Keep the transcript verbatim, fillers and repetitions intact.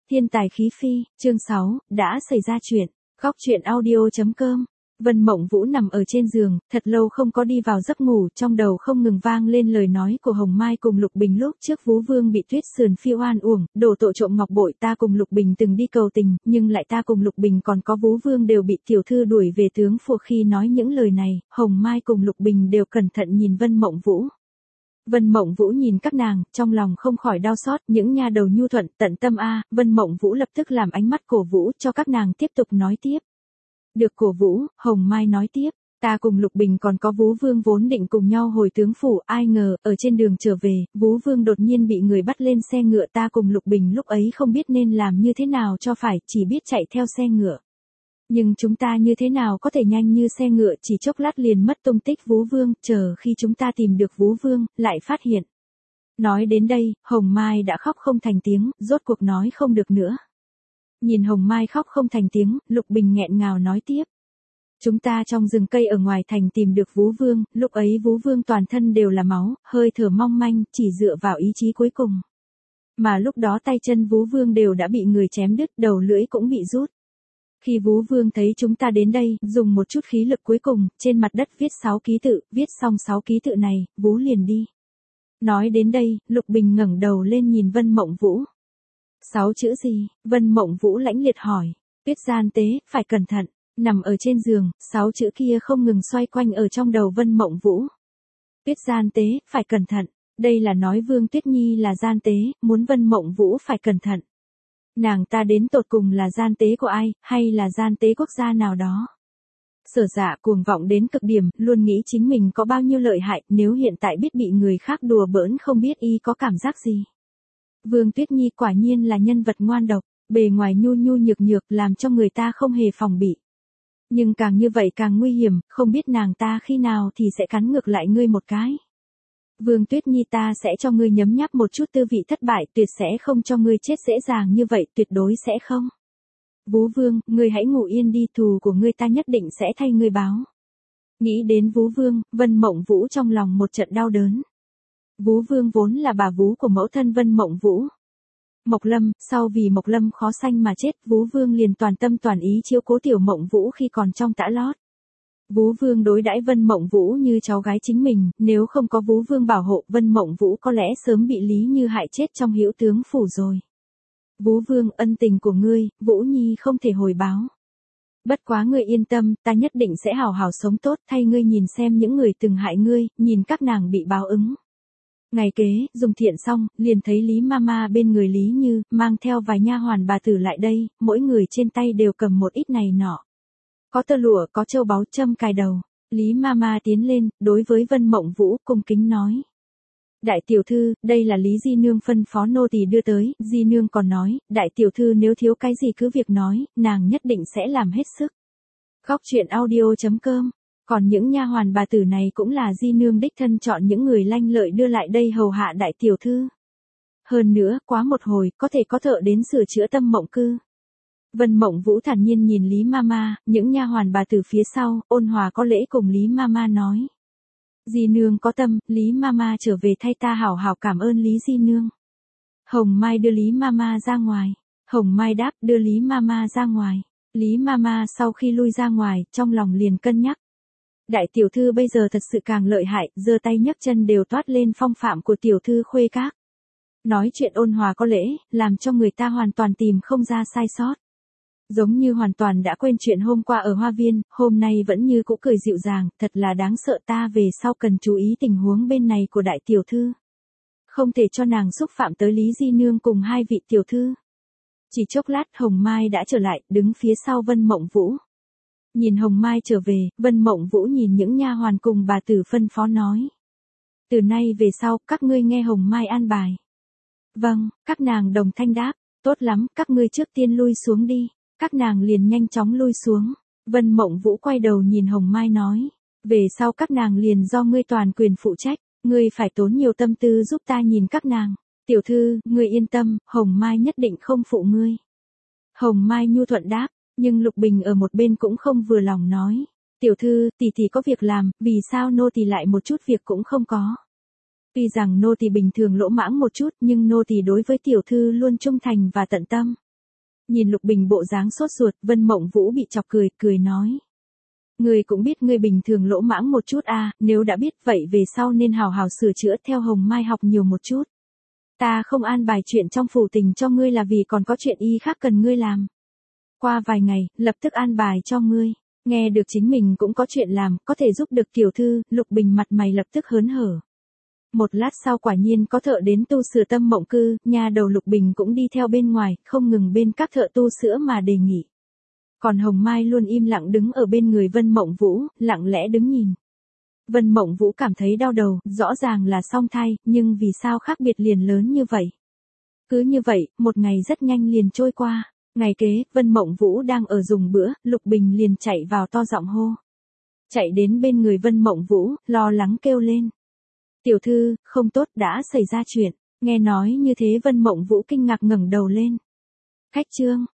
Thiên tài khí phi, chương sáu, đã xảy ra chuyện. Góc truyện audio chấm com. Vân Mộng Vũ nằm ở trên giường, thật lâu không có đi vào giấc ngủ, trong đầu không ngừng vang lên lời nói của Hồng Mai cùng Lục Bình lúc trước Vú Vương bị Tuyết Sườn Phi oan uổng, đổ tội trộm ngọc bội, ta cùng Lục Bình từng đi cầu tình, nhưng lại ta cùng Lục Bình còn có Vú Vương đều bị tiểu thư đuổi về tướng phủ. Khi nói những lời này, Hồng Mai cùng Lục Bình đều cẩn thận nhìn Vân Mộng Vũ. Vân Mộng Vũ nhìn các nàng, trong lòng không khỏi đau xót, những nha đầu nhu thuận, tận tâm a. Vân Mộng Vũ lập tức làm ánh mắt cổ vũ cho các nàng tiếp tục nói tiếp. Được cổ vũ, Hồng Mai nói tiếp, ta cùng Lục Bình còn có Vú Vương vốn định cùng nhau hồi tướng phủ, ai ngờ, ở trên đường trở về, Vú Vương đột nhiên bị người bắt lên xe ngựa, ta cùng Lục Bình lúc ấy không biết nên làm như thế nào cho phải, chỉ biết chạy theo xe ngựa. Nhưng chúng ta như thế nào có thể nhanh như xe ngựa, chỉ chốc lát liền mất tung tích Vú Vương, chờ khi chúng ta tìm được Vú Vương, lại phát hiện. Nói đến đây, Hồng Mai đã khóc không thành tiếng, rốt cuộc nói không được nữa. Nhìn Hồng Mai khóc không thành tiếng, Lục Bình nghẹn ngào nói tiếp. Chúng ta trong rừng cây ở ngoài thành tìm được Vú Vương, lúc ấy Vú Vương toàn thân đều là máu, hơi thở mong manh, chỉ dựa vào ý chí cuối cùng. Mà lúc đó tay chân Vú Vương đều đã bị người chém đứt, đầu lưỡi cũng bị rút. Khi Vú Vương thấy chúng ta đến đây, dùng một chút khí lực cuối cùng, trên mặt đất viết sáu ký tự, viết xong sáu ký tự này, Vú liền đi. Nói đến đây, Lục Bình ngẩng đầu lên nhìn Vân Mộng Vũ. Sáu chữ gì? Vân Mộng Vũ lãnh liệt hỏi. Tuyết gian tế, phải cẩn thận. Nằm ở trên giường, sáu chữ kia không ngừng xoay quanh ở trong đầu Vân Mộng Vũ. Tuyết gian tế, phải cẩn thận. Đây là nói Vương Tuyết Nhi là gian tế, muốn Vân Mộng Vũ phải cẩn thận. Nàng ta đến tột cùng là gian tế của ai, hay là gian tế quốc gia nào đó. Sở Dạ cuồng vọng đến cực điểm, luôn nghĩ chính mình có bao nhiêu lợi hại, nếu hiện tại biết bị người khác đùa bỡn không biết y có cảm giác gì. Vương Tuyết Nhi quả nhiên là nhân vật ngoan độc, bề ngoài nhu nhu nhược nhược làm cho người ta không hề phòng bị. Nhưng càng như vậy càng nguy hiểm, không biết nàng ta khi nào thì sẽ cắn ngược lại ngươi một cái. Vương Tuyết Nhi, ta sẽ cho ngươi nhấm nháp một chút tư vị thất bại, tuyệt sẽ không cho ngươi chết dễ dàng như vậy, tuyệt đối sẽ không. Vú Vương, ngươi hãy ngủ yên đi, thù của ngươi ta nhất định sẽ thay ngươi báo. Nghĩ đến Vú Vương, Vân Mộng Vũ trong lòng một trận đau đớn. Vú Vương vốn là bà vú của mẫu thân Vân Mộng Vũ. Mộc Lâm, sau vì Mộc Lâm khó sanh mà chết, Vú Vương liền toàn tâm toàn ý chiếu cố tiểu Mộng Vũ khi còn trong tã lót. Vú Vương đối đãi Vân Mộng Vũ như cháu gái chính mình, nếu không có Vú Vương bảo hộ, Vân Mộng Vũ có lẽ sớm bị Lý Như hại chết trong hữu tướng phủ rồi. Vú Vương, ân tình của ngươi, Vũ Nhi không thể hồi báo. Bất quá ngươi yên tâm, ta nhất định sẽ hào hào sống tốt, thay ngươi nhìn xem những người từng hại ngươi, nhìn các nàng bị báo ứng. Ngày kế, dùng thiện xong, liền thấy Lý Mama bên người Lý Như, mang theo vài nha hoàn bà tử lại đây, mỗi người trên tay đều cầm một ít này nọ. Có tơ lụa, có châu báu châm cài đầu. Lý Mama tiến lên, đối với Vân Mộng Vũ cung kính nói. Đại tiểu thư, đây là Lý Di Nương phân phó nô tỳ đưa tới, Di Nương còn nói, đại tiểu thư nếu thiếu cái gì cứ việc nói, nàng nhất định sẽ làm hết sức. Góc truyện audio chấm com. Còn những nha hoàn bà tử này cũng là Di Nương đích thân chọn những người lanh lợi đưa lại đây hầu hạ đại tiểu thư. Hơn nữa, quá một hồi, có thể có thợ đến sửa chữa Tâm Mộng Cư. Vân Mộng Vũ thản nhiên nhìn Lý Mama, những nha hoàn bà tử phía sau, ôn hòa có lễ cùng Lý Mama nói. Di Nương có tâm, Lý Mama trở về thay ta hảo hảo cảm ơn Lý Di Nương. Hồng Mai đưa Lý Mama ra ngoài. Hồng Mai đáp, đưa Lý Mama ra ngoài. Lý Mama sau khi lui ra ngoài, trong lòng liền cân nhắc. Đại tiểu thư bây giờ thật sự càng lợi hại, giơ tay nhấc chân đều toát lên phong phạm của tiểu thư khuê các. Nói chuyện ôn hòa có lễ, làm cho người ta hoàn toàn tìm không ra sai sót. Giống như hoàn toàn đã quên chuyện hôm qua ở Hoa Viên, hôm nay vẫn như cũ cười dịu dàng, thật là đáng sợ, ta về sau cần chú ý tình huống bên này của đại tiểu thư. Không thể cho nàng xúc phạm tới Lý Di Nương cùng hai vị tiểu thư. Chỉ chốc lát Hồng Mai đã trở lại, đứng phía sau Vân Mộng Vũ. Nhìn Hồng Mai trở về, Vân Mộng Vũ nhìn những nha hoàn cùng bà tử phân phó nói. Từ nay về sau, các ngươi nghe Hồng Mai an bài. Vâng, các nàng đồng thanh đáp, tốt lắm, các ngươi trước tiên lui xuống đi. Các nàng liền nhanh chóng lui xuống. Vân Mộng Vũ quay đầu nhìn Hồng Mai nói. Về sau các nàng liền do ngươi toàn quyền phụ trách. Ngươi phải tốn nhiều tâm tư giúp ta nhìn các nàng. Tiểu thư, ngươi yên tâm, Hồng Mai nhất định không phụ ngươi. Hồng Mai nhu thuận đáp. Nhưng Lục Bình ở một bên cũng không vừa lòng nói. Tiểu thư, tỷ tỷ có việc làm, vì sao nô tỳ lại một chút việc cũng không có. Tuy rằng nô tỳ bình thường lỗ mãng một chút, nhưng nô tỳ đối với tiểu thư luôn trung thành và tận tâm. Nhìn Lục Bình bộ dáng sốt ruột, Vân Mộng Vũ bị chọc cười, cười nói. Ngươi cũng biết ngươi bình thường lỗ mãng một chút à, nếu đã biết vậy về sau nên hào hào sửa chữa theo Hồng Mai học nhiều một chút. Ta không an bài chuyện trong phủ tình cho ngươi là vì còn có chuyện y khác cần ngươi làm. Qua vài ngày, lập tức an bài cho ngươi. Nghe được chính mình cũng có chuyện làm, có thể giúp được tiểu thư, Lục Bình mặt mày lập tức hớn hở. Một lát sau quả nhiên có thợ đến tu sửa Tâm Mộng Cư, nhà đầu Lục Bình cũng đi theo bên ngoài, không ngừng bên các thợ tu sửa mà đề nghị. Còn Hồng Mai luôn im lặng đứng ở bên người Vân Mộng Vũ, lặng lẽ đứng nhìn. Vân Mộng Vũ cảm thấy đau đầu, rõ ràng là song thai, nhưng vì sao khác biệt liền lớn như vậy? Cứ như vậy, một ngày rất nhanh liền trôi qua. Ngày kế, Vân Mộng Vũ đang ở dùng bữa, Lục Bình liền chạy vào to giọng hô. Chạy đến bên người Vân Mộng Vũ, lo lắng kêu lên. Tiểu thư, không tốt, đã xảy ra chuyện. Nghe nói như thế Vân Mộng Vũ kinh ngạc ngẩng đầu lên. Khách trương,